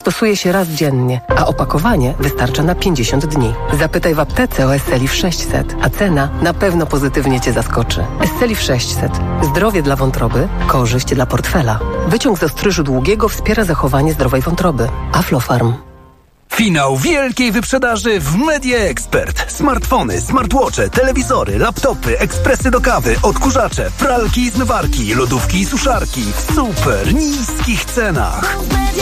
Stosuje się raz dziennie, a opakowanie wystarcza na 50 dni. Zapytaj w aptece o Esselif 600, a cena na pewno pozytywnie Cię zaskoczy. Esselif 600. Zdrowie dla wątroby, korzyść dla portfela. Wyciąg z ostryżu długiego wspiera zachowanie zdrowej wątroby. Aflofarm. Finał wielkiej wyprzedaży w Media Expert. Smartfony, smartwatche, telewizory, laptopy, ekspresy do kawy, odkurzacze, pralki i zmywarki, lodówki i suszarki w super niskich cenach.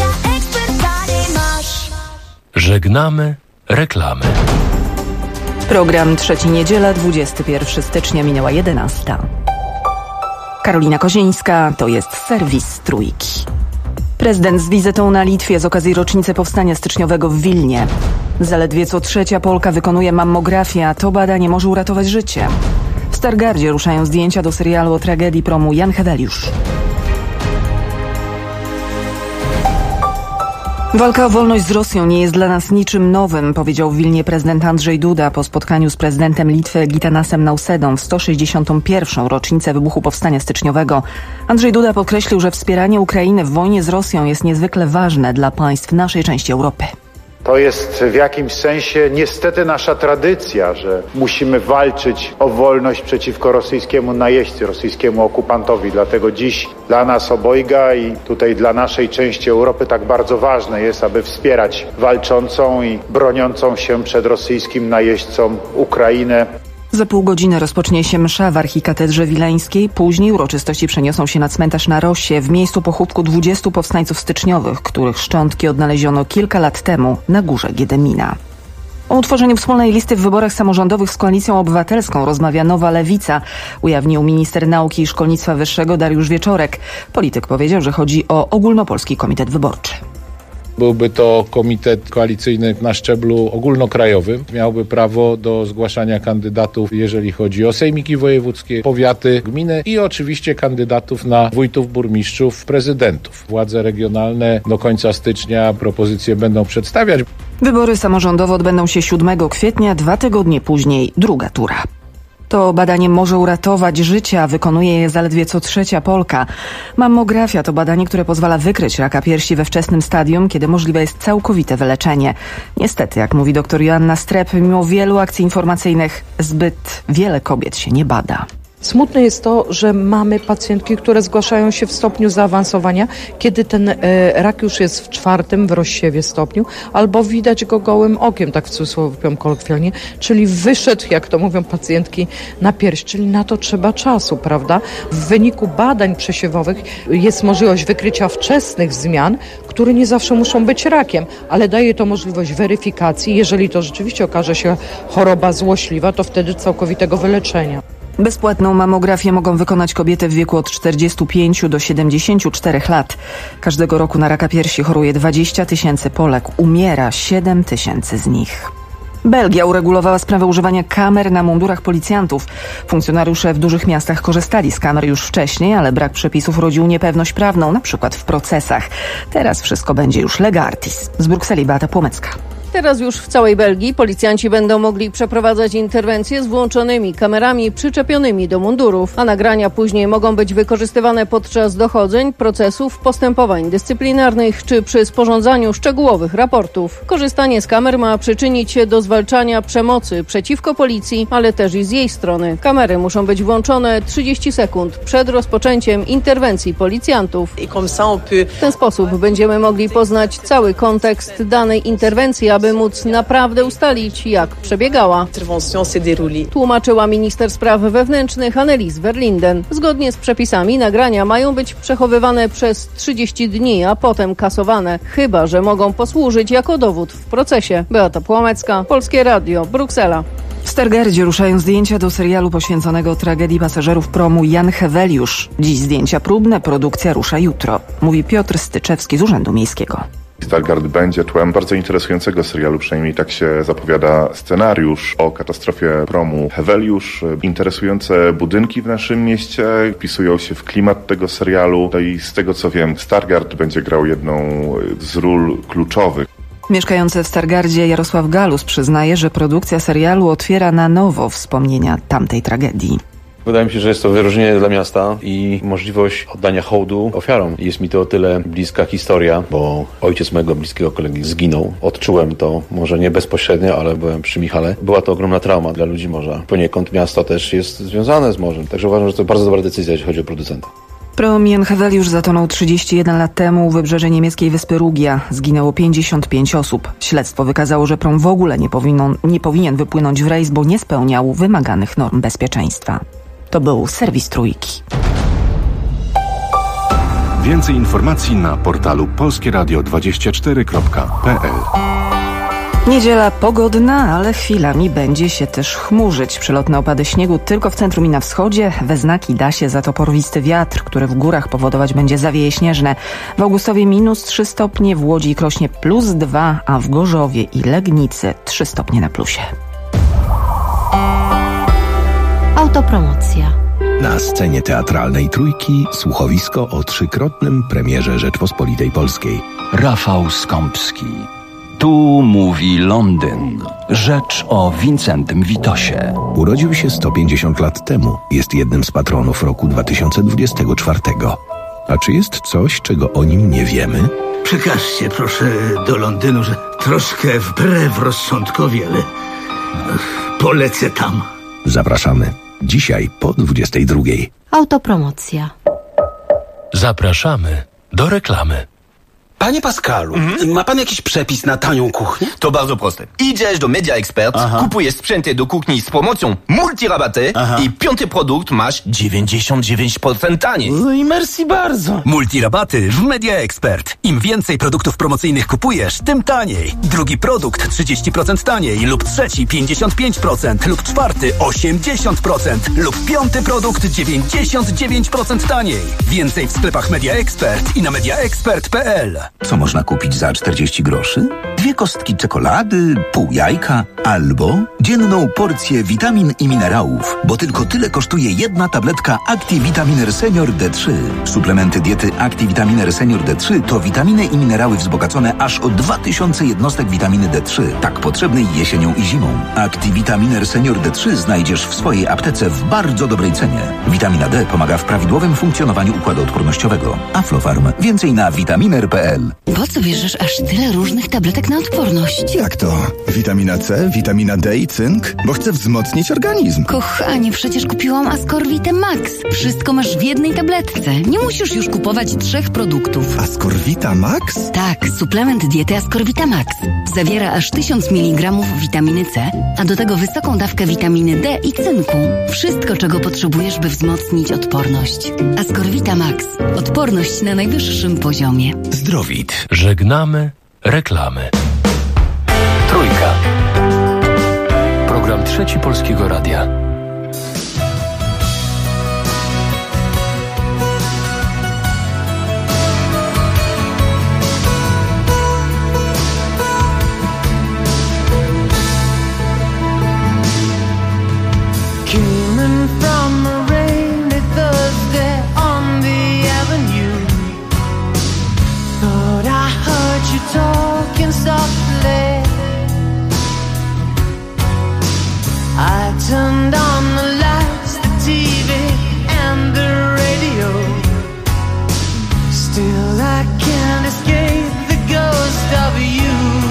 Żegnamy reklamy. Program Trzeci Niedziela, 21 stycznia, minęła 11. Karolina Kozińska, to jest serwis Trójki. Prezydent z wizytą na Litwie z okazji rocznicy powstania styczniowego w Wilnie. Zaledwie co trzecia Polka wykonuje mammografię, a to badanie może uratować życie. W Stargardzie ruszają zdjęcia do serialu o tragedii promu Jan Heweliusz. Walka o wolność z Rosją nie jest dla nas niczym nowym, powiedział w Wilnie prezydent Andrzej Duda po spotkaniu z prezydentem Litwy Gitanasem Nausedą w 161. rocznicę wybuchu powstania styczniowego. Andrzej Duda podkreślił, że wspieranie Ukrainy w wojnie z Rosją jest niezwykle ważne dla państw naszej części Europy. To jest w jakimś sensie niestety nasza tradycja, że musimy walczyć o wolność przeciwko rosyjskiemu najeźdźcy, rosyjskiemu okupantowi. Dlatego dziś dla nas obojga i tutaj dla naszej części Europy tak bardzo ważne jest, aby wspierać walczącą i broniącą się przed rosyjskim najeźdźcą Ukrainę. Za pół godziny rozpocznie się msza w archikatedrze wileńskiej. Później uroczystości przeniosą się na cmentarz na Rosie, w miejscu pochówku 20 powstańców styczniowych, których szczątki odnaleziono kilka lat temu na górze Giedemina. O utworzeniu wspólnej listy w wyborach samorządowych z Koalicją Obywatelską rozmawia Nowa Lewica, ujawnił minister nauki i szkolnictwa wyższego Dariusz Wieczorek. Polityk powiedział, że chodzi o ogólnopolski komitet wyborczy. Byłby to komitet koalicyjny na szczeblu ogólnokrajowym. Miałby prawo do zgłaszania kandydatów, jeżeli chodzi o sejmiki wojewódzkie, powiaty, gminy i oczywiście kandydatów na wójtów, burmistrzów, prezydentów. Władze regionalne do końca stycznia propozycje będą przedstawiać. Wybory samorządowe odbędą się 7 kwietnia, 2 tygodnie później druga tura. To badanie może uratować życie, a wykonuje je zaledwie co trzecia Polka. Mammografia to badanie, które pozwala wykryć raka piersi we wczesnym stadium, kiedy możliwe jest całkowite wyleczenie. Niestety, jak mówi dr Joanna Strep, mimo wielu akcji informacyjnych zbyt wiele kobiet się nie bada. Smutne jest to, że mamy pacjentki, które zgłaszają się w stopniu zaawansowania, kiedy ten rak już jest w 4, w rozsiewie stopniu, albo widać go gołym okiem, tak w cudzysłowie powiem kolokwialnie, czyli wyszedł, jak to mówią pacjentki, na pierś, czyli na to trzeba czasu, prawda? W wyniku badań przesiewowych jest możliwość wykrycia wczesnych zmian, które nie zawsze muszą być rakiem, ale daje to możliwość weryfikacji. Jeżeli to rzeczywiście okaże się choroba złośliwa, to wtedy całkowitego wyleczenia. Bezpłatną mammografię mogą wykonać kobiety w wieku od 45 do 74 lat. Każdego roku na raka piersi choruje 20 000 Polek. Umiera 7 000 z nich. Belgia uregulowała sprawę używania kamer na mundurach policjantów. Funkcjonariusze w dużych miastach korzystali z kamer już wcześniej, ale brak przepisów rodził niepewność prawną, na przykład w procesach. Teraz wszystko będzie już lega artis. Z Brukseli Beata Płomecka. Teraz już w całej Belgii policjanci będą mogli przeprowadzać interwencje z włączonymi kamerami przyczepionymi do mundurów, a nagrania później mogą być wykorzystywane podczas dochodzeń, procesów, postępowań dyscyplinarnych czy przy sporządzaniu szczegółowych raportów. Korzystanie z kamer ma przyczynić się do zwalczania przemocy przeciwko policji, ale też i z jej strony. Kamery muszą być włączone 30 sekund przed rozpoczęciem interwencji policjantów. W ten sposób będziemy mogli poznać cały kontekst danej interwencji, aby móc naprawdę ustalić, jak przebiegała. Tłumaczyła minister spraw wewnętrznych Annelies Verlinden. Zgodnie z przepisami nagrania mają być przechowywane przez 30 dni, a potem kasowane, chyba że mogą posłużyć jako dowód w procesie. Beata Płomecka, Polskie Radio, Bruksela. W Stargardzie ruszają zdjęcia do serialu poświęconego tragedii pasażerów promu Jan Heweliusz. Dziś zdjęcia próbne, produkcja rusza jutro, mówi Piotr Styczewski z Urzędu Miejskiego. Stargard będzie tłem bardzo interesującego serialu, przynajmniej tak się zapowiada scenariusz o katastrofie promu Heweliusz. Interesujące budynki w naszym mieście wpisują się w klimat tego serialu. No i z tego co wiem, Stargard będzie grał jedną z ról kluczowych. Mieszkający w Stargardzie Jarosław Galus przyznaje, że produkcja serialu otwiera na nowo wspomnienia tamtej tragedii. Wydaje mi się, że jest to wyróżnienie dla miasta i możliwość oddania hołdu ofiarom. Jest mi to o tyle bliska historia, bo ojciec mojego bliskiego kolegi zginął. Odczułem to, może nie bezpośrednio, ale byłem przy Michale. Była to ogromna trauma dla ludzi morza. Poniekąd miasto też jest związane z morzem, także uważam, że to bardzo dobra decyzja, jeśli chodzi o producenta. Prom Heveliusz zatonął 31 lat temu u wybrzeży niemieckiej wyspy Rugia. Zginęło 55 osób. Śledztwo wykazało, że prom w ogóle nie powinien wypłynąć w rejs, bo nie spełniał wymaganych norm bezpieczeństwa. To był serwis Trójki. Więcej informacji na portalu polskieradio24.pl. Niedziela pogodna, ale chwilami będzie się też chmurzyć. Przelotne opady śniegu tylko w centrum i na wschodzie. We znaki da się za to porwisty wiatr, który w górach powodować będzie zawieje śnieżne. W Augustowie -3 stopnie, w Łodzi i Krośnie +2, a w Gorzowie i Legnicy 3 stopnie na plusie. Autopromocja. Na scenie teatralnej Trójki słuchowisko o 3-krotnym premierze Rzeczpospolitej Polskiej. Rafał Skąpski. Tu mówi Londyn. Rzecz o Wincentym Witosie. Urodził się 150 lat temu. Jest jednym z patronów roku 2024. A czy jest coś, czego o nim nie wiemy? Przekażcie proszę do Londynu, że troszkę wbrew rozsądkowi, ale polecę tam. Zapraszamy. Dzisiaj po 22. Autopromocja. Zapraszamy do reklamy. Panie Pascalu, ma pan jakiś przepis na tanią kuchnię? To bardzo proste. Idziesz do Media Expert, kupujesz sprzęty do kuchni z promocją multirabaty i 5. produkt masz 99% taniej. No i merci bardzo. Multirabaty w Media Expert. Im więcej produktów promocyjnych kupujesz, tym taniej. Drugi produkt 30% taniej lub trzeci 55% lub czwarty 80% lub 5. produkt 99% taniej. Więcej w sklepach Media Expert i na mediaexpert.pl. Co można kupić za 40 groszy? 2 kostki czekolady, pół jajka albo dzienną porcję witamin i minerałów, bo tylko tyle kosztuje jedna tabletka ActiVitaminer Senior D3. Suplementy diety ActiVitaminer Senior D3 to witaminy i minerały wzbogacone aż o 2000 jednostek witaminy D3, tak potrzebnej jesienią i zimą. ActiVitaminer Senior D3 znajdziesz w swojej aptece w bardzo dobrej cenie. Witamina D pomaga w prawidłowym funkcjonowaniu układu odpornościowego. Aflofarm. Więcej na vitaminer.pl. Po co bierzesz aż tyle różnych tabletek na odporność? Jak to? Witamina C, witamina D i cynk? Bo chcę wzmocnić organizm. Kochanie, przecież kupiłam Ascorvitę Max. Wszystko masz w jednej tabletce. Nie musisz już kupować 3 produktów. Ascorvita Max? Tak, suplement diety Ascorvita Max. Zawiera aż 1000 mg witaminy C, a do tego wysoką dawkę witaminy D i cynku. Wszystko, czego potrzebujesz, by wzmocnić odporność. Ascorvita Max. Odporność na najwyższym poziomie. Zdrowit. Żegnamy reklamy. Trójka. Program Trzeci Polskiego Radia. Talking softly, I turned on the lights, the TV and the radio. Still I can't escape the ghost of you.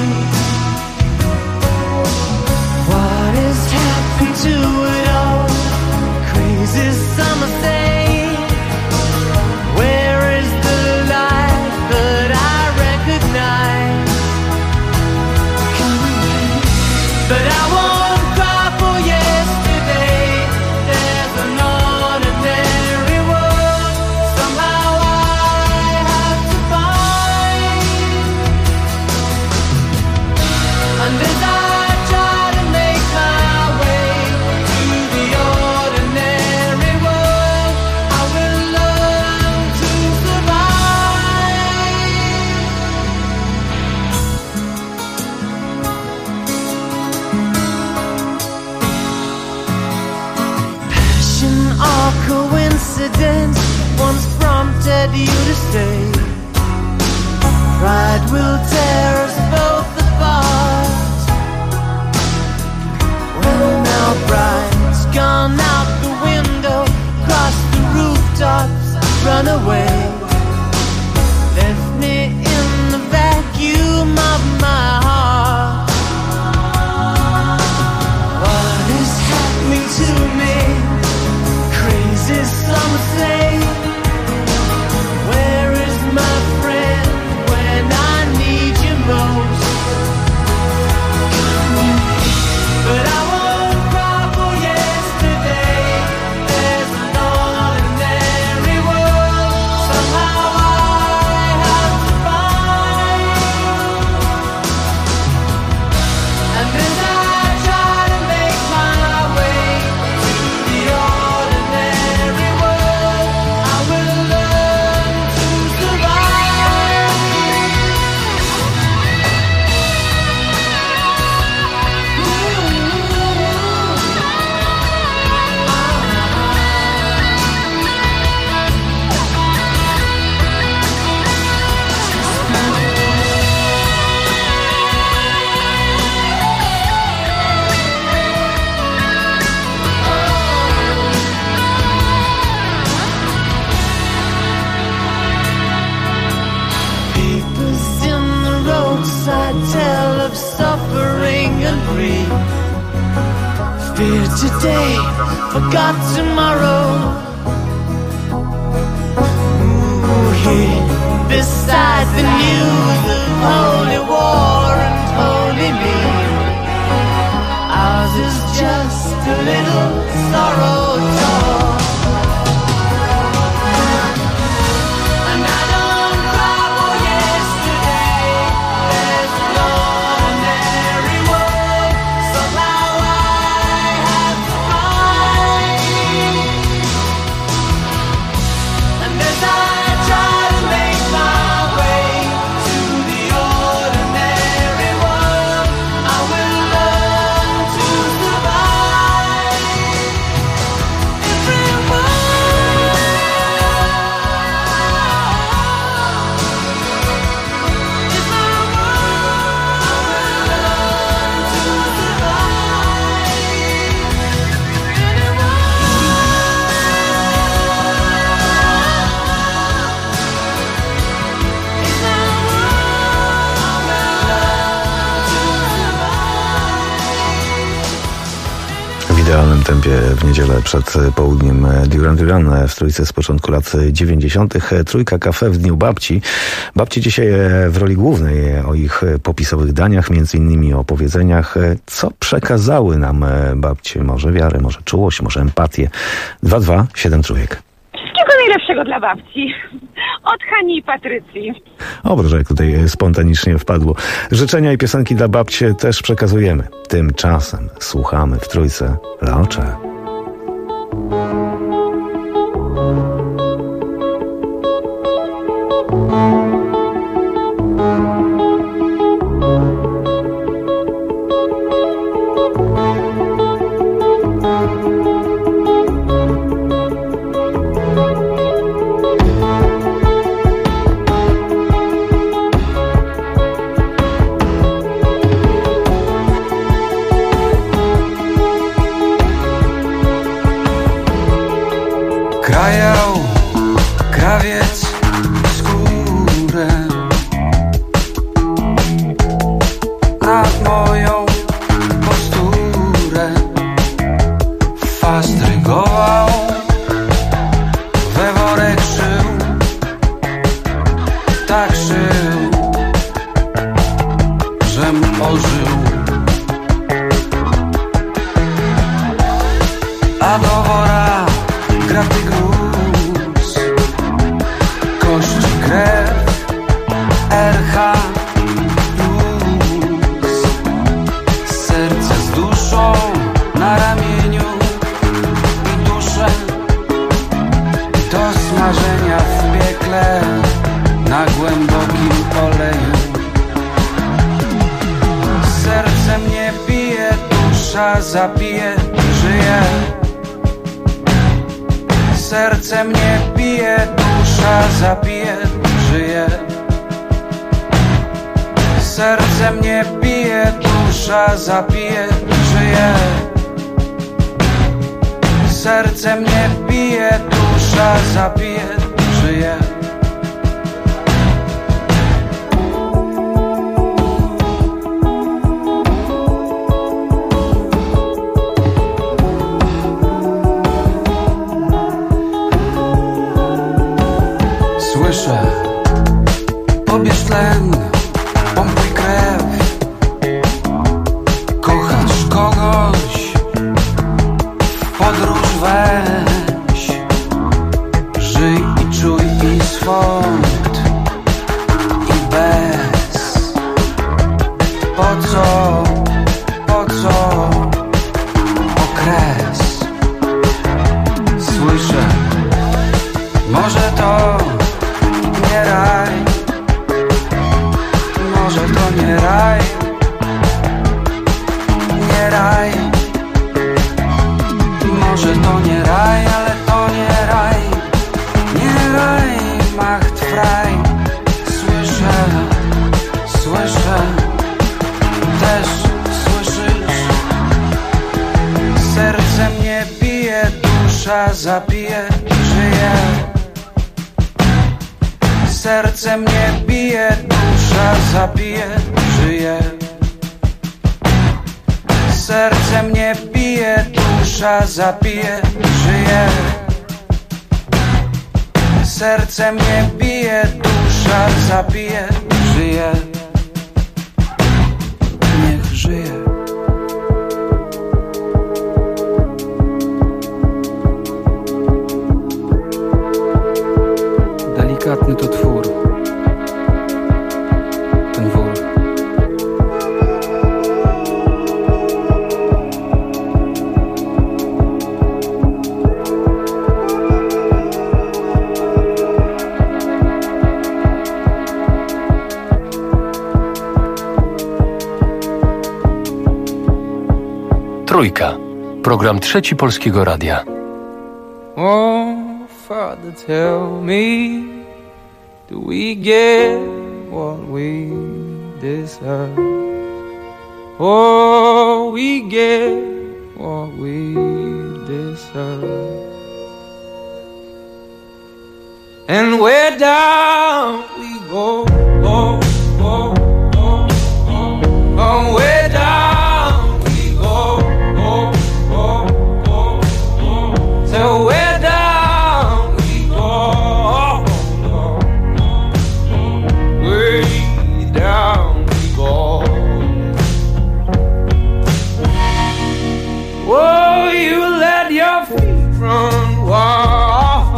What has happened to it all? Crazy summer thing. Where is the life that I recognize? But I won't cry for yesterday. There's an ordinary world somehow I have to find. And as I try to make my way to the ordinary world, I will learn to survive. Or coincidence once prompted you to stay. Pride will tear us both apart. Well, now pride's gone out the window. run away, left me in the vacuum of my heart. What is happening to me? Crazy, some say. Where is my friend when I need you most? But I won't cry for yesterday. There's an ordinary world somehow I have to find. And as I try to make my way to the ordinary world, I will learn to survive. Papers in the roadside tell of suffering and grief. Fear today, forgot tomorrow. Ooh, here beside the news of holy war and holy need, ours is just a little sorrow talk. And I don't cry for yesterday. There's an ordinary world somehow I have to find. And as I try to make my way to the ordinary world, I will learn to survive. W idealnym tempie w niedzielę przed południem Duran Duran w Trójce z początku lat 90. Trójka Cafe w Dniu Babci. Babci dzisiaj w roli głównej, o ich popisowych daniach, między innymi o powiedzeniach, co przekazały nam babcie. Może wiarę, może czułość, może empatię. 227 trójek. Wszystkiego najlepszego dla babci. Od Hani i Patrycji. O, proszę, jak tutaj spontanicznie wpadło. Życzenia i piosenki dla babci też przekazujemy. Tymczasem słuchamy w Trójce Laocze. Krajał krawiec skórę nad moją posturę, fastrygował, we worek szył, tak szył, żem ożył. A do wora graty gruz, kości, krew, RH plus, serce z duszą na ramieniu i duszę do smażenia w piekle na głębokim oleju. Serce mnie bije, dusza zabije, żyje. Serce mnie bije, dusza zabije, żyje. Serce mnie bije, dusza zabije, żyje. Serce mnie bije, dusza zabije, żyje. żyje. Słyszę, pobierz tlen, pompuj krew. Kochasz kogoś, w podróż weź. Żyj i czuj i swąd i bez. Po co okres? Słyszę, może to nie raj, może to nie raj, nie raj. Może to nie raj, ale to nie raj, nie raj, macht frei. Słyszę, też słyszysz. Serce mnie bije, dusza zabije, żyje. Serce mnie bije, dusza zabije, żyje. Serce mnie bije, dusza zabije, żyje. Serce mnie bije, dusza zabije, żyje. Niech żyje. Delikatny to twór, ten wór. Trójka. Program Trzeci Polskiego Radia. Oh, Father, tell me, do we get what we deserve? Oh, we get what we deserve. And where down we go, oh, oh, oh, oh, oh, where down we go, oh, oh, oh, oh, so where down we go, oh, oh, oh, way down we go. Oh, you let your feet run wild.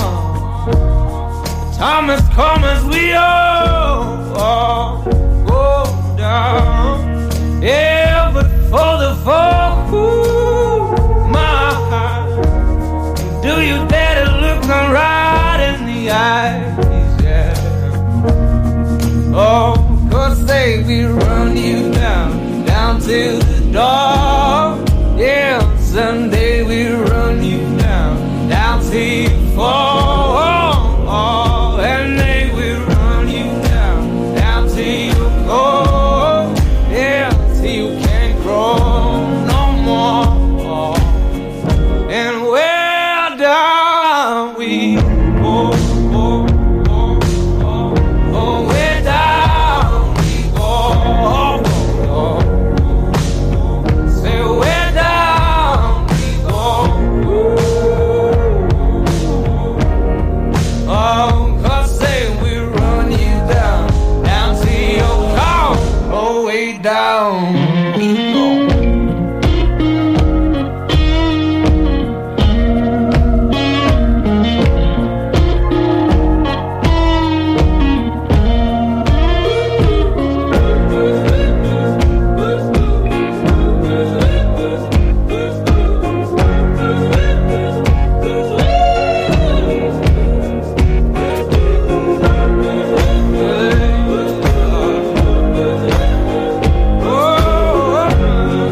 Time has come as we all go down. Yeah, but for the fall, ooh, my heart, do you dare to look them right in the eyes? Yeah. Oh, 'cause they will run you down to the door. Yeah, someday we'll run you down till you fall. And they will run you down till you go. Yeah, till you can't grow no more. And where down we go, oh, oh, oh, oh, where down we go, oh, oh, oh. Say where down we go, oh, 'cause they will run you down till you call, oh, way down we go. Oh,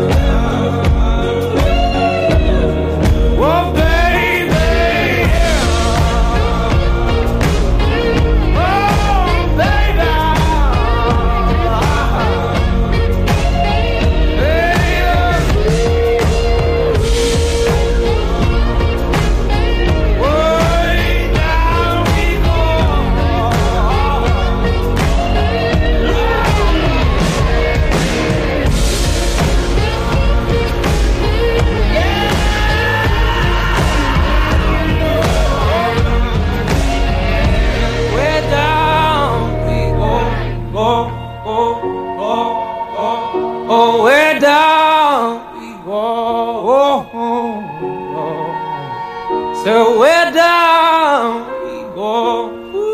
So way down we go.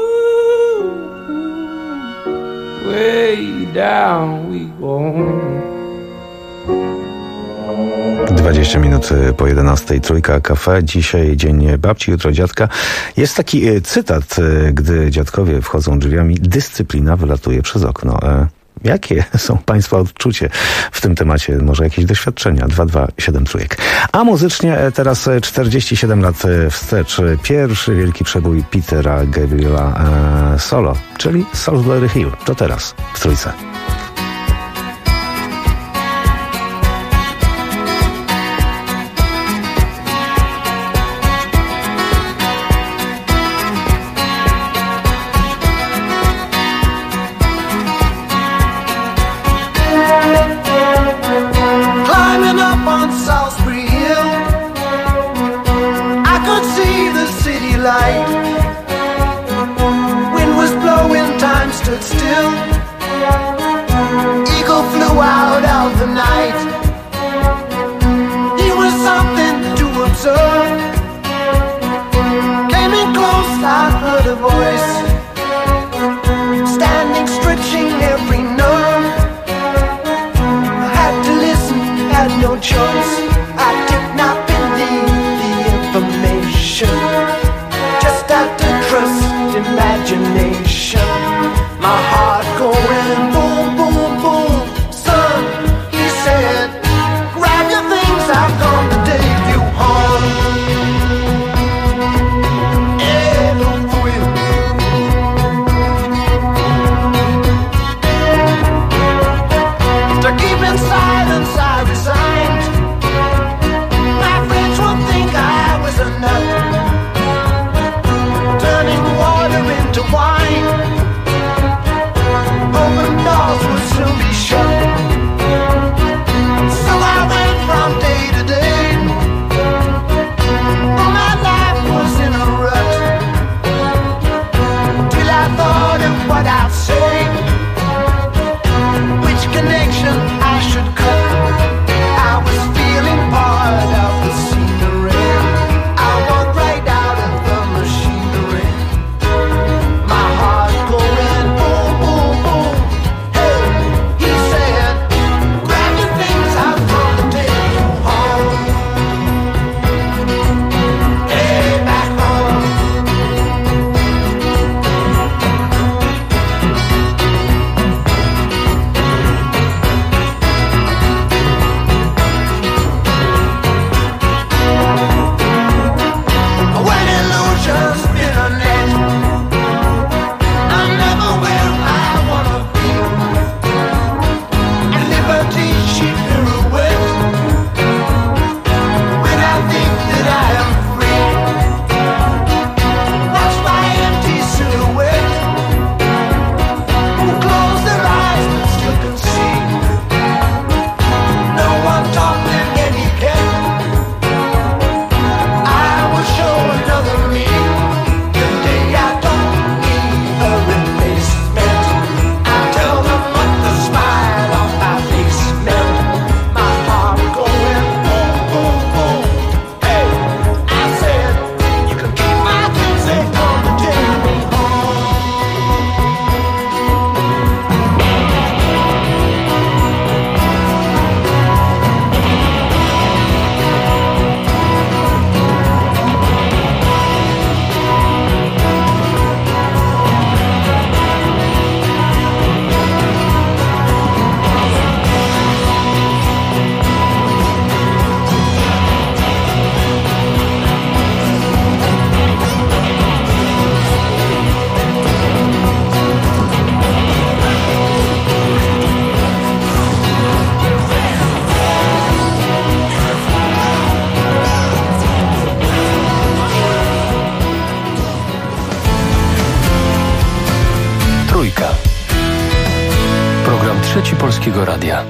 Way down we go. 20 minut po 11. Trójka Cafe. Dzisiaj dzień babci, jutro dziadka. Jest taki cytat, gdy dziadkowie wchodzą drzwiami, dyscyplina wylatuje przez okno. Jakie są Państwa odczucie w tym temacie? Może jakieś doświadczenia? 227 trójek. A muzycznie teraz 47 lat wstecz. Pierwszy wielki przebój Petera Gabriela solo, czyli Salisbury Hill. To teraz w Trójce. Trzeci Polskiego Radia.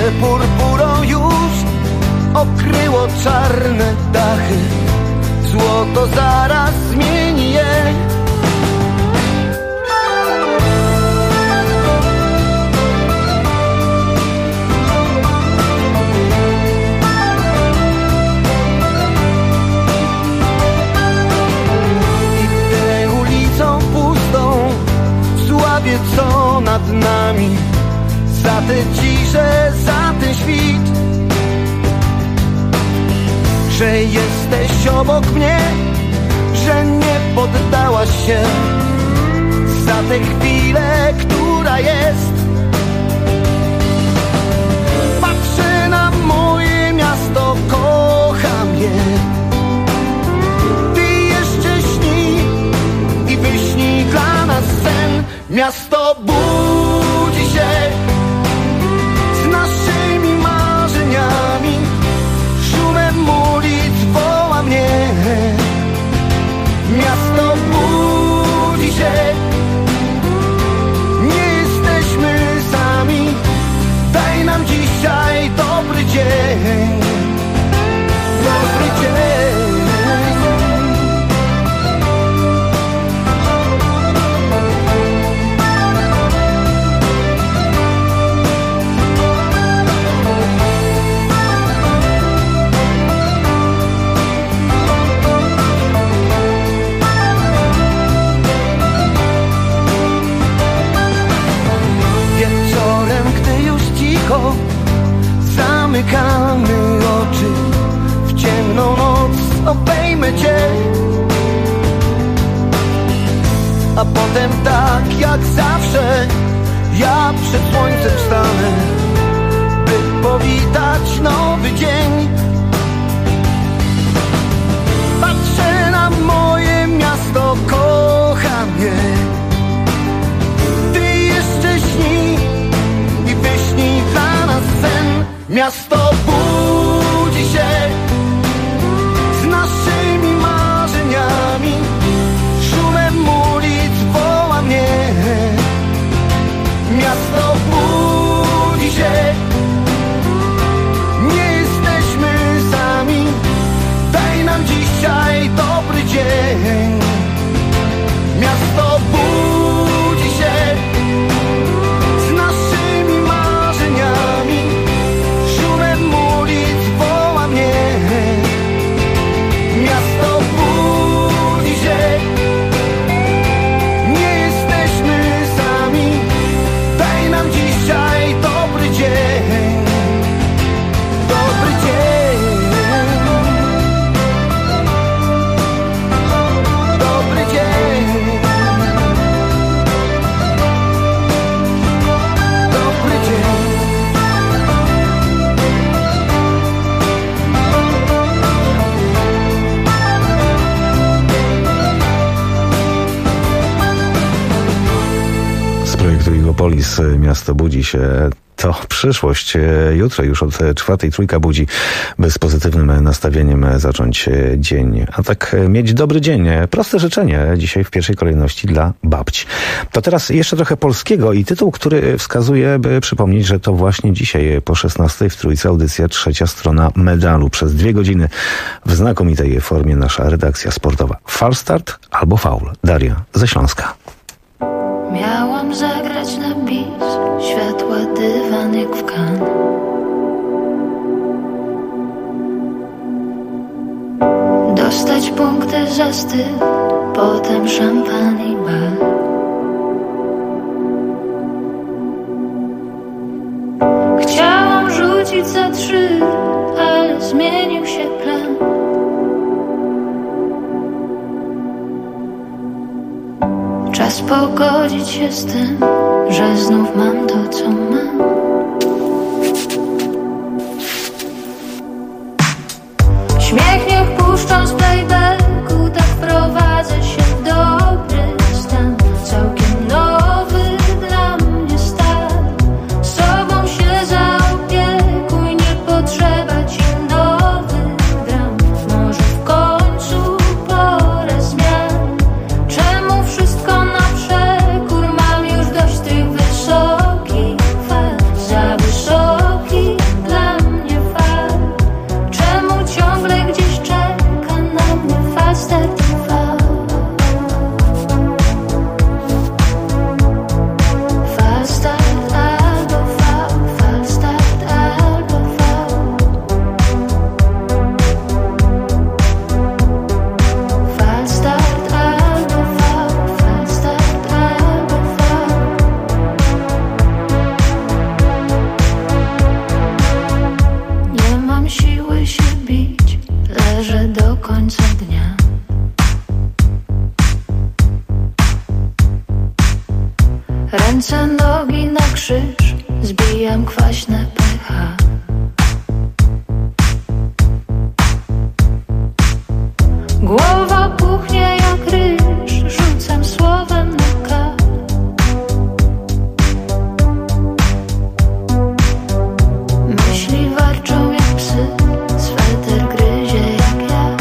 purpurą już okryło czarne dachy. Złoto zaraz zmieni je. Idę ulicą pustą, słabię co nad nami. Za tę ciszę, za ten świt, że jesteś obok mnie, że nie poddałaś się. Za tę chwilę, która jest. Patrzę na moje miasto, kocham je. Ty jeszcze śnij i wyśnij dla nas sen. Miasto budzi się z naszymi marzeniami. Szumem ulic woła mnie. Miasto budzi się. Nie jesteśmy sami. Daj nam dzisiaj dobry dzień. Dobry dzień. Zamykamy oczy, w ciemną noc obejmę cię. A potem tak jak zawsze ja przed słońcem stanę, by powitać nowy dzień. Patrzę na moje miasto, kocham je. Ty jeszcze śnij i wyśnij dla nas sen. Miasto budzi się z naszymi marzeniami. Szumem ulic woła mnie. Miasto budzi się. Nie jesteśmy sami. Daj nam dzisiaj dobry dzień. Miasto budzi się z naszymi marzeniami. Szumem ulic woła mnie. Miasto budzi się. Nie jesteśmy sami. Daj nam dzisiaj dobry dzień. Dobry dzień. Dobry dzień. Dobry dzień. Z projektu Igopolis miasto budzi się. To przyszłość. Jutro już od 4:00 Trójka budzi, by z pozytywnym nastawieniem zacząć dzień. A tak mieć dobry dzień. Proste życzenie dzisiaj w pierwszej kolejności dla babci. To teraz jeszcze trochę polskiego i tytuł, który wskazuje, by przypomnieć, że to właśnie dzisiaj po 16:00 w Trójce audycja Trzecia strona medalu. Przez 2 godziny w znakomitej formie nasza redakcja sportowa. Falstart albo faul. Daria ze Śląska. Miałam zagrać na bis, światła dywan jak w Cannes. Dostać punkty za styl, potem szampan i bal. Chciałam rzucić za 3, ale zmienił się plan. Czas pogodzić się z tym, że znów mam to, co mam. Śmiech niech puszczą z playbacku, tak wprowadzę się w dobry stan. Całkiem nowy dla mnie stan. Sobą się zaopiekuj, nie potrzeba ci nowych dram. Może w końcu pora zmian. Czemu wszystko na przekór? Mam już dość tych wysokich zbijam kwaśne pH. Głowa puchnie jak ryż, rzucam słowem na K. Myśli warczą jak psy, sweter gryzie jak ja.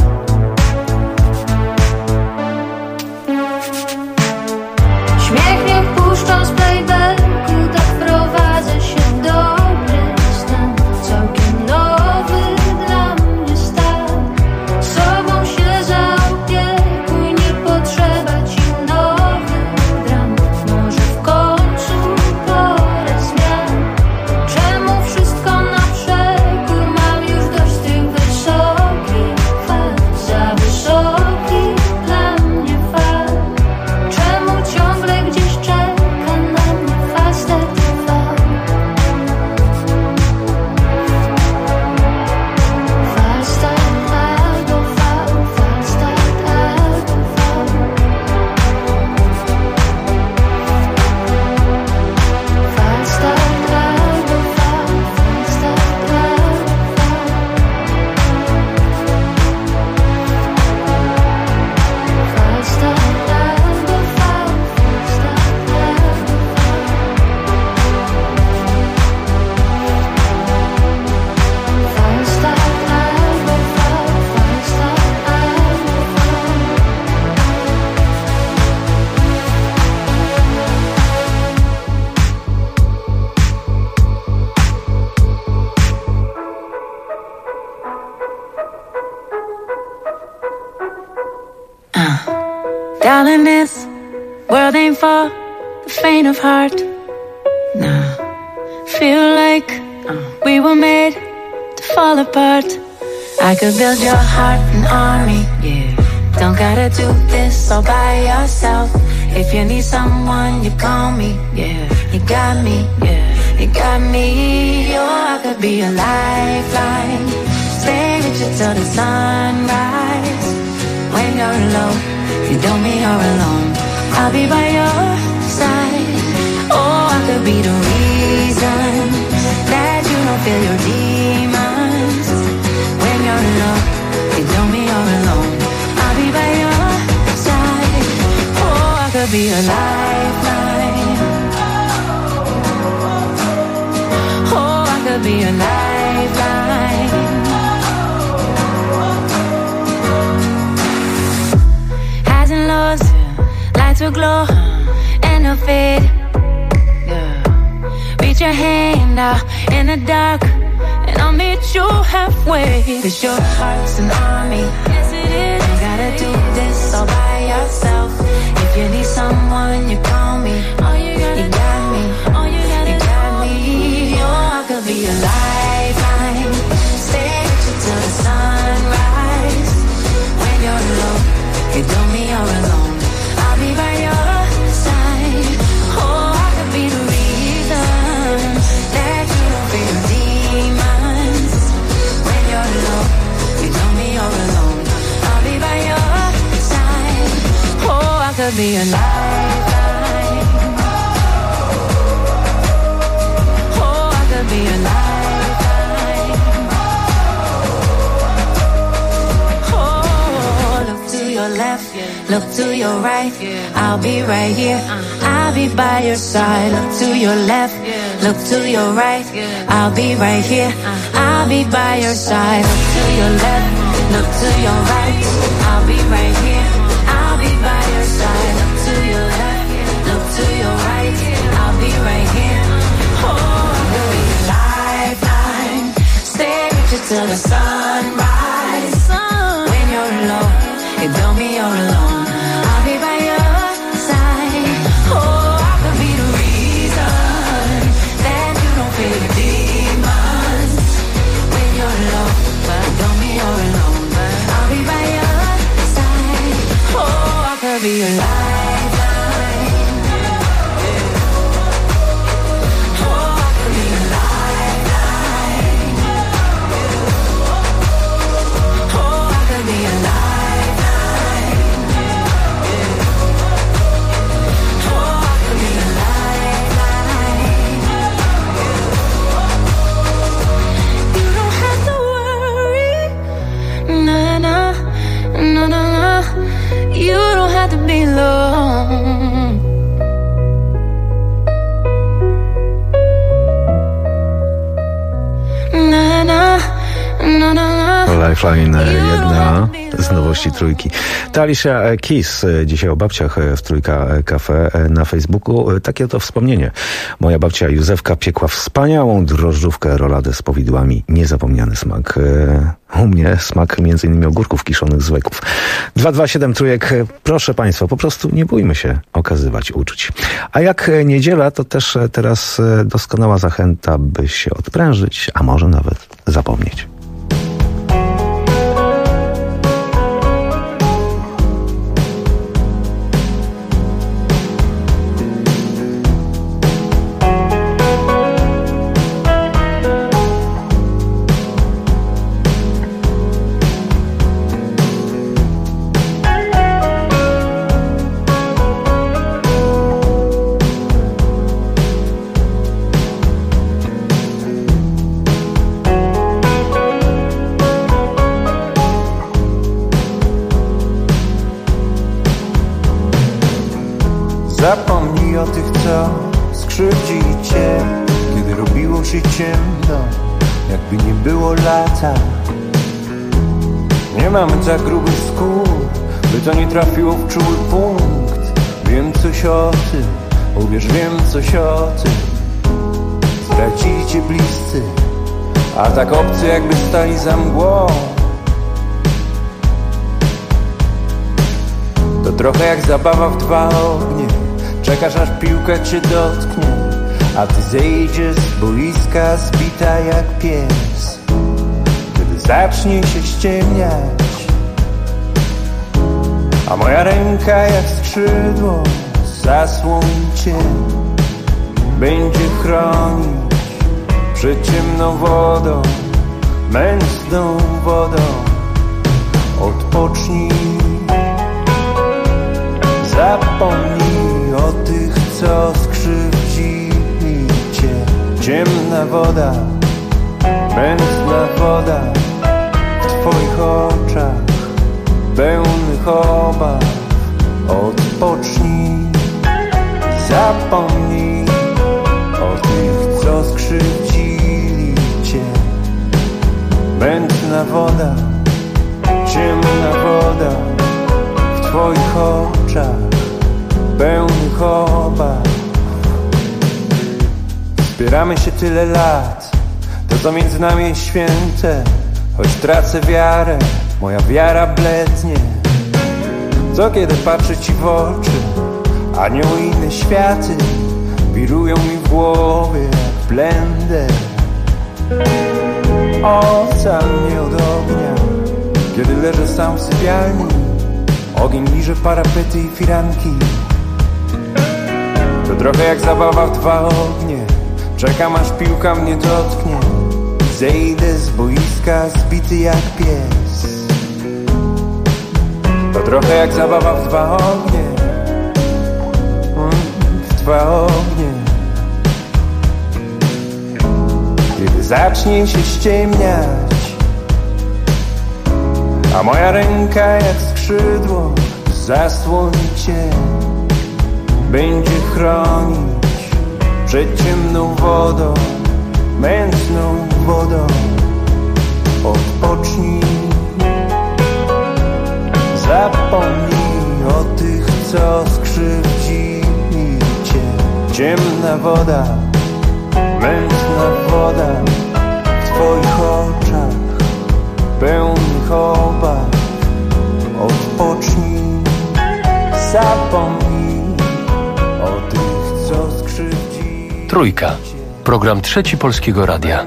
Śmiech niech puszczą z playbacku, tak prowadzę się w dobry stan. Całkiem nowy dla mnie stan. Sobą się zaopiekuj, nie potrzeba ci nowych dram. Może w końcu porę zmian. Czemu wszystko na przekór? Mam już dość tych wysokich fal, za wysokich dla mnie fal. Czemu ciągle gdzieś czeka na mnie fasta trwa? Fasta albo fał, fasta albo fał. Fasta albo fał, fasta albo fał. Fasta albo fał, fasta Darling, this world ain't for the faint of heart. Nah, feel like we were made to fall apart. I could build your heart an army, yeah. Don't gotta do this all by yourself. If you need someone, you call me, yeah. You got me, yeah. You got me, oh, I could be a lifeline. Stay with you till the sunrise. When you're alone, you don't mean you're alone. I'll be by your side. Oh, I could be the reason that you don't feel your demons. When you're alone, you don't mean you're alone. I'll be by your side. Oh, I could be a lifeline. Oh, I could be a lifeline. Highs and lows, lights will glow and they'll fade. Reach your hand out in the dark and I'll meet you halfway. 'Cause your heart's an army. Yes, it is. You gotta do this all by yourself. If you need someone, you call me. You got me. You got me. Oh, I could be a lifeline. Stay with you till the sunrise. When you're alone, you don't mean you're alone. I'll be by your side. Oh, I could be the reason that you don't feel demons. When you're alone, you don't mean you're alone. I'll be by your side. Oh, I could be a lifeline. Oh, I could be a lifeline. Oh, look to your left, look to your right. I'll be right here. I'll be by your side. Look to your left, look to your right. I'll be right here. I'll be by your side. Look to your left, look to your right. I'll be right here. I'll be by your side. Look to your left, look to your right. I'll be right here. Oh, I could be a lifeline. Stay with you till the sunrise. When you're alone, you don't mean you're alone. I'll be by your side. Oh, I could be the reason that you don't feel your demons. When you're alone, but don't mean you're alone. I'll be by your side. Oh, I could be a lifeline. Oh, I could be a lifeline. Offline, jedna z nowości trójki. To Alicia Keys, dzisiaj o babciach w Trójka Cafe na Facebooku. Takie oto wspomnienie. Moja babcia Józefka piekła wspaniałą drożdżówkę, roladę z powidłami. Niezapomniany smak. U mnie smak m.in. ogórków kiszonych z łeków. 227 trójek. Proszę Państwa, po prostu nie bójmy się okazywać uczuć. A jak niedziela, to też teraz doskonała zachęta, by się odprężyć, a może nawet zapomnieć. Zapomnij o tych, co skrzywdzili cię, kiedy robiło się ciemno, jakby nie było lata. Nie mamy tak grubych skór, by to nie trafiło w czuły punkt. Wiem coś o tym, uwierz, wiem coś o tym. Stracili cię bliscy, a tak obcy, jakby stali za mgłą. To trochę jak zabawa w dwa ognie. Czekasz, aż piłka cię dotknie, a ty zejdziesz z boiska zbita jak pies. Kiedy zacznie się ściemniać, a moja ręka jak skrzydło zasłoni cię, będzie chronić przed ciemną wodą, mętną wodą. Odpocznij, zapomnij o tych, co skrzywdzili cię. Ciemna woda, mętna woda w twoich oczach, pełnych obaw. Odpocznij, zapomnij o tych, co skrzywdzili cię. Mętna woda, ciemna woda w twoich oczach, pełnych obaw. Wspieramy się tyle lat, to co między nami jest święte. Choć tracę wiarę, moja wiara blednie. Co kiedy patrzę ci w oczy, anioły i inne światy wirują mi w głowie jak blender. Ocal mnie od ognia, kiedy leżę sam w sypialni. Ogień liże parapety i firanki. To trochę jak zabawa w dwa ognie. Czekam, aż piłka mnie dotknie. Zejdę z boiska zbity jak pies. To trochę jak zabawa w dwa ognie. W dwa ognie. Kiedy zacznie się ściemniać, a moja ręka jak skrzydło zasłoni cię, będzie chronić przed ciemną wodą, mętną wodą. Odpocznij, zapomnij o tych, co skrzywdzili cię. Ciemna woda, mętna woda w twoich oczach, pełnych obaw. Odpocznij, zapomnij o tych, co skrzywdzili. Trójka. Program Trzeci Polskiego Radia.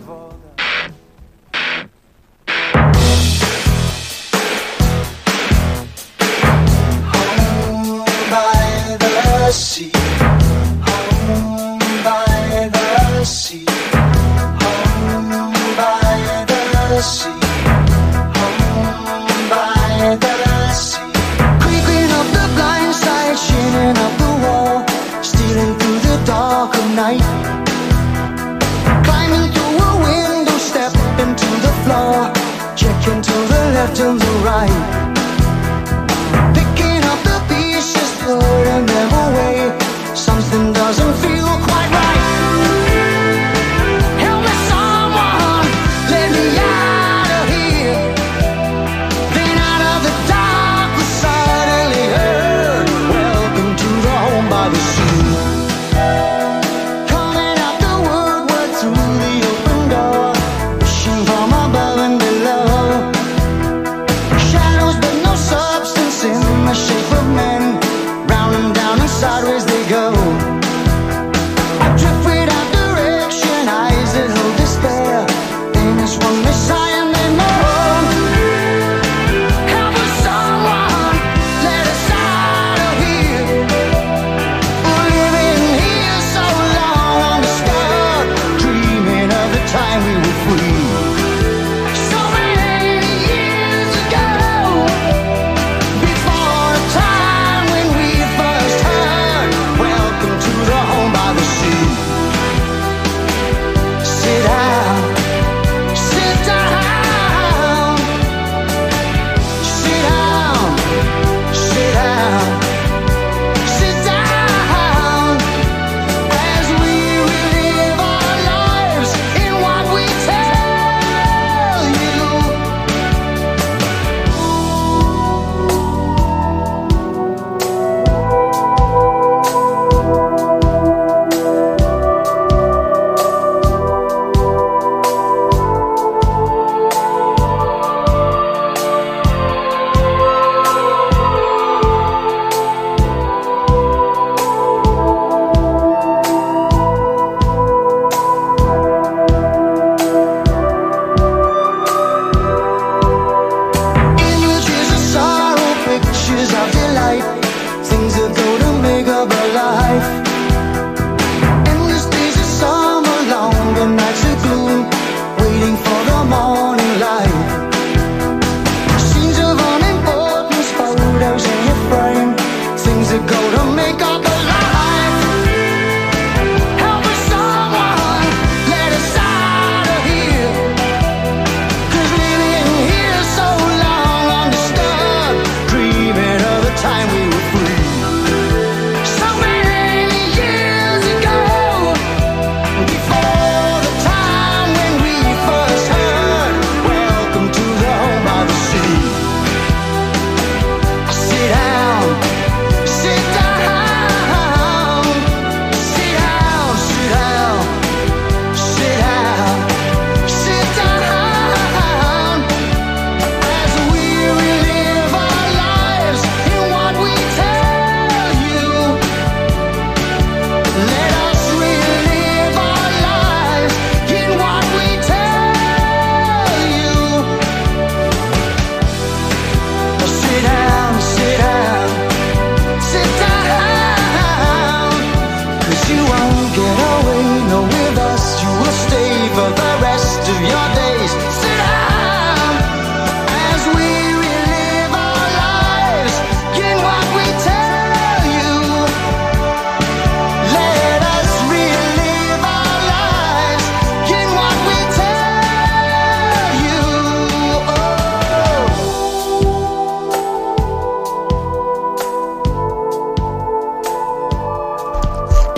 To the right, picking up the pieces, throwing them away. Something doesn't feel quite right. Help me, someone, let me out of here.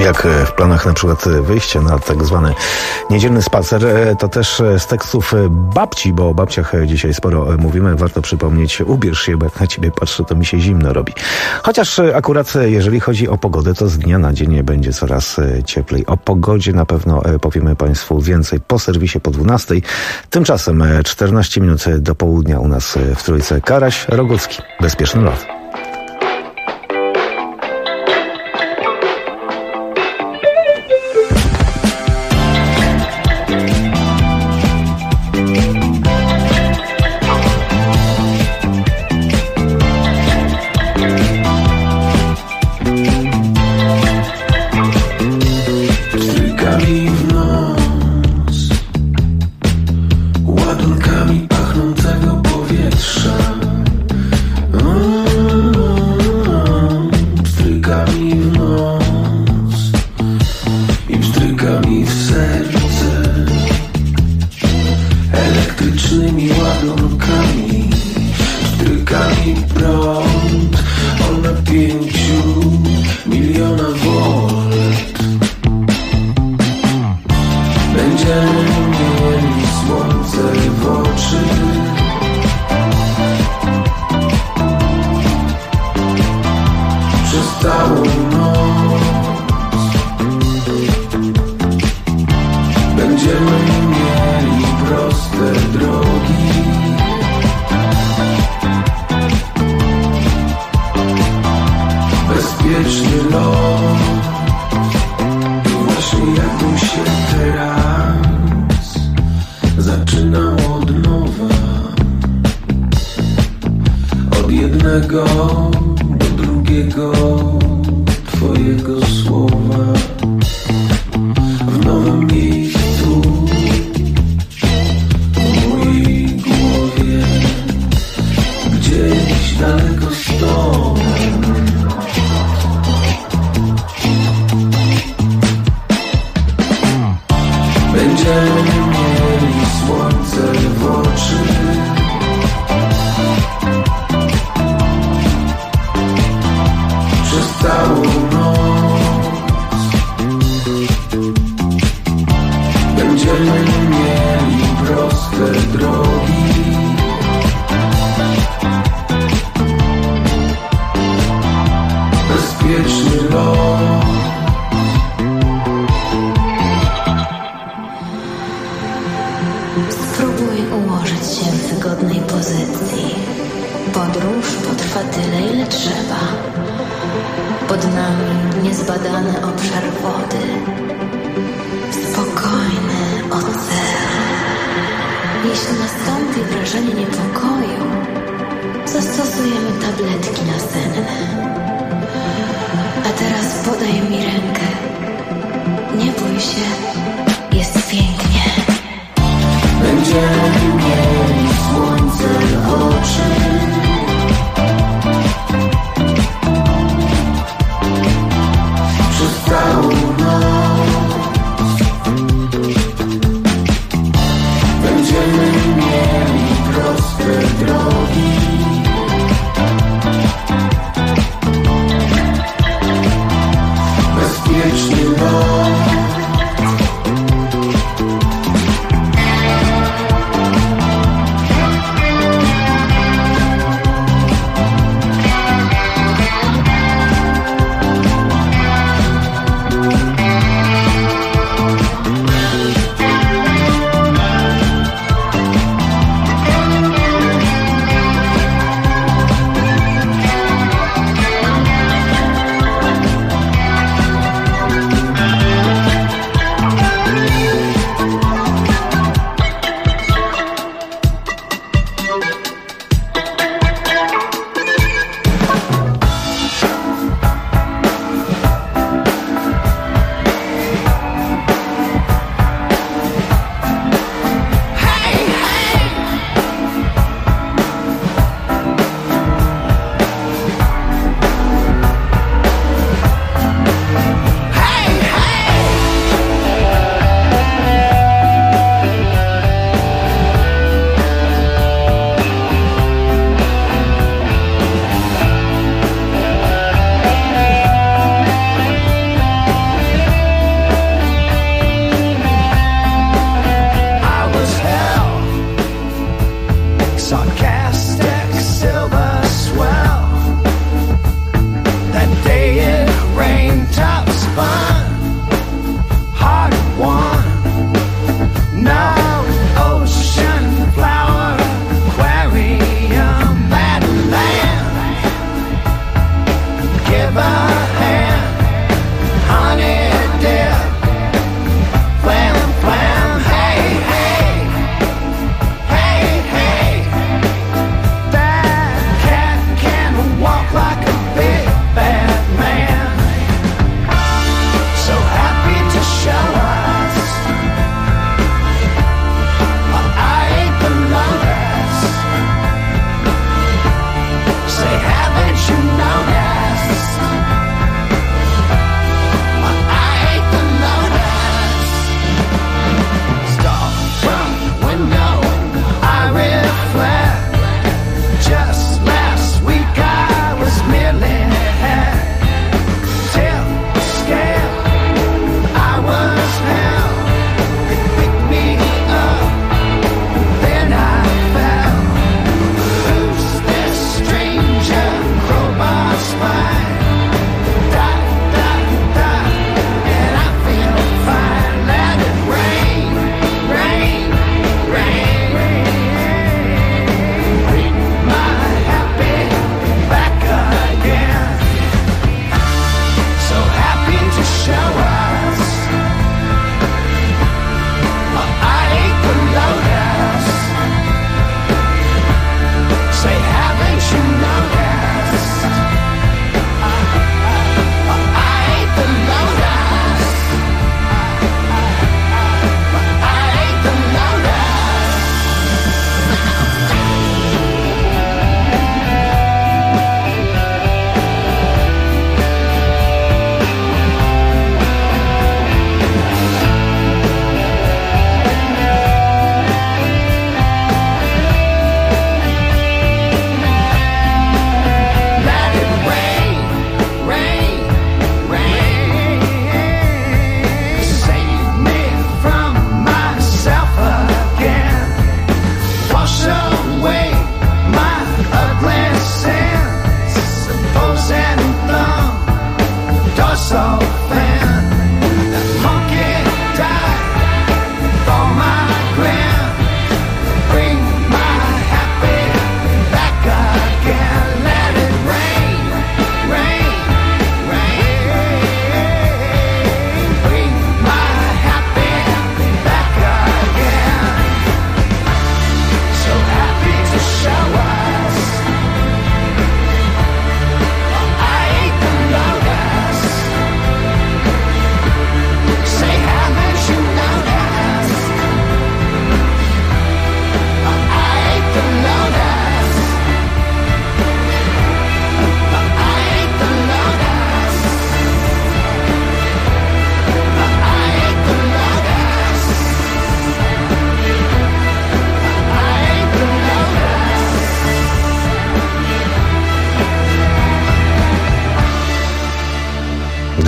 Jak w planach na przykład wyjście na tak zwany niedzielny spacer, to też z tekstów babci, bo o babciach dzisiaj sporo mówimy, warto przypomnieć, ubierz się, bo jak na ciebie patrzę, to mi się zimno robi. Chociaż akurat jeżeli chodzi o pogodę, to z dnia na dzień będzie coraz cieplej. O pogodzie na pewno powiemy Państwu więcej po serwisie po 12. Tymczasem 14 minut do południa u nas w Trójce. Karaś Rogucki. Bezpieczny lot.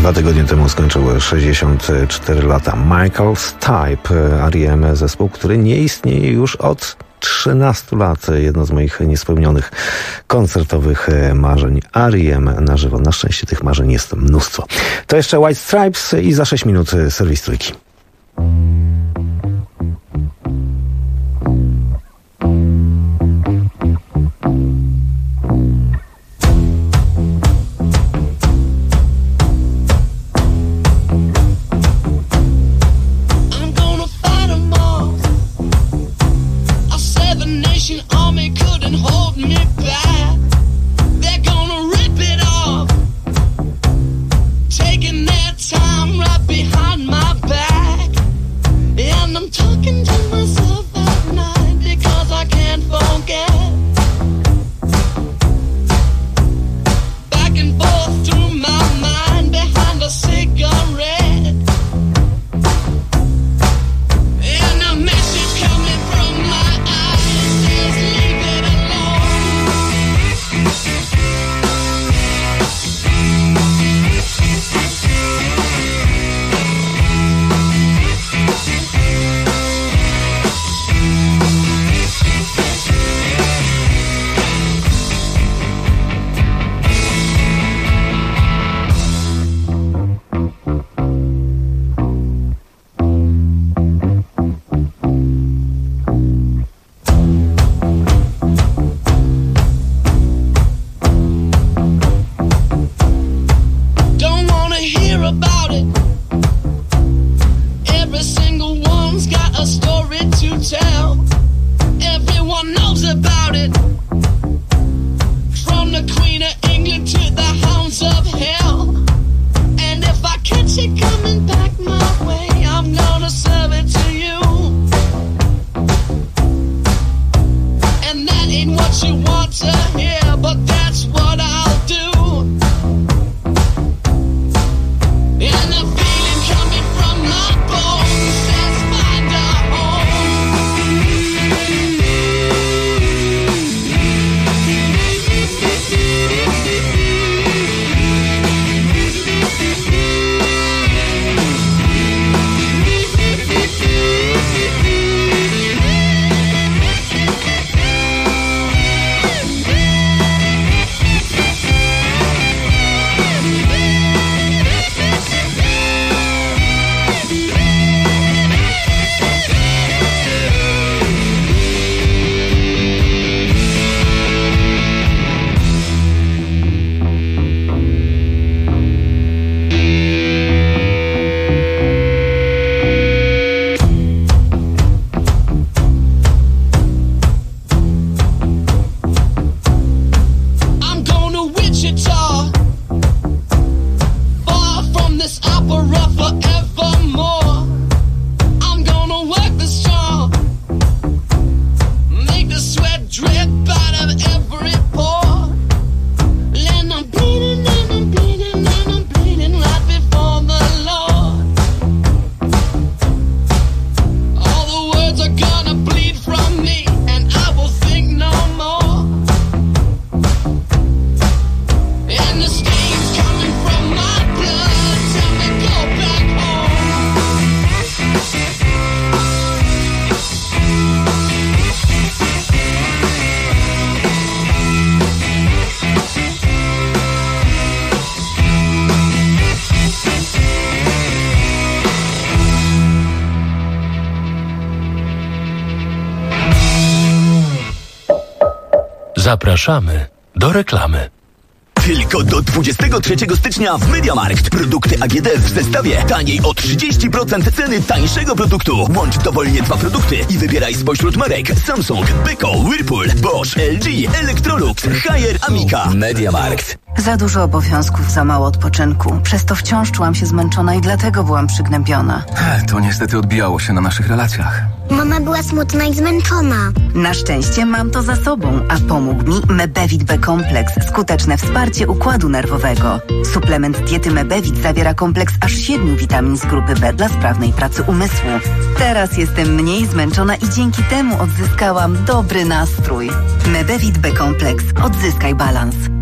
2 tygodnie temu skończył 64 lata. Michael Stipe, R.E.M., zespół, który nie istnieje już od 13 lat. Jedno z moich niespełnionych koncertowych marzeń. R.E.M. na żywo. Na szczęście tych marzeń jest mnóstwo. To jeszcze White Stripes i za 6 minut serwis trójki. Zapraszamy do reklamy. Tylko do 23 stycznia w MediaMarkt. Produkty AGD w zestawie taniej o 30% ceny tańszego produktu. Łącz dowolnie 2 produkty i wybieraj spośród marek Samsung, Beko, Whirlpool, Bosch, LG, Electrolux, Haier, Amica. MediaMarkt. Za dużo obowiązków, za mało odpoczynku. Przez to wciąż czułam się zmęczona i dlatego byłam przygnębiona. To niestety odbijało się na naszych relacjach. Mama była smutna i zmęczona. Na szczęście mam to za sobą, a pomógł mi Mebevit B-kompleks. Skuteczne wsparcie układu nerwowego. Suplement diety Mebevit zawiera kompleks aż 7 witamin z grupy B dla sprawnej pracy umysłu. Teraz jestem mniej zmęczona i dzięki temu odzyskałam dobry nastrój. Mebevit B-kompleks. Odzyskaj balans.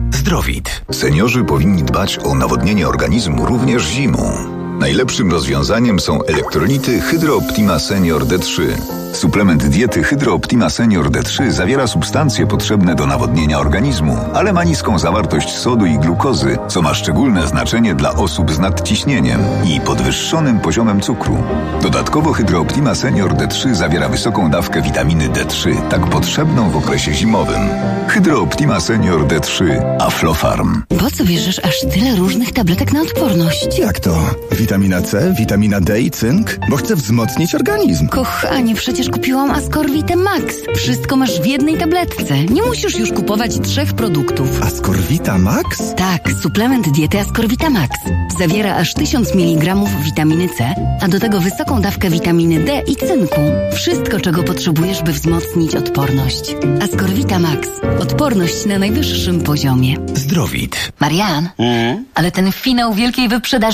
Zdrowit. Seniorzy powinni dbać o nawodnienie organizmu również zimą. Najlepszym rozwiązaniem są elektrolity Hydro Optima Senior D3. Suplement diety Hydro Optima Senior D3 zawiera substancje potrzebne do nawodnienia organizmu, ale ma niską zawartość sodu i glukozy, co ma szczególne znaczenie dla osób z nadciśnieniem i podwyższonym poziomem cukru. Dodatkowo Hydro Optima Senior D3 zawiera wysoką dawkę witaminy D3, tak potrzebną w okresie zimowym. Hydro Optima Senior D3 Aflofarm. Po co bierzesz aż tyle różnych tabletek na odporność? Jak to? Witamina C, witamina D i cynk? Bo chcę wzmocnić organizm. Kochanie, przecież kupiłam Ascorvitę Max. Wszystko masz w jednej tabletce. Nie musisz już kupować 3 produktów. Ascorvita Max? Tak, suplement diety Ascorvita Max. Zawiera aż 1000 mg witaminy C, a do tego wysoką dawkę witaminy D i cynku. Wszystko, czego potrzebujesz, by wzmocnić odporność. Ascorvita Max. Odporność na najwyższym poziomie. Zdrowit. Marian, ale ten finał wielkiej wyprzedaży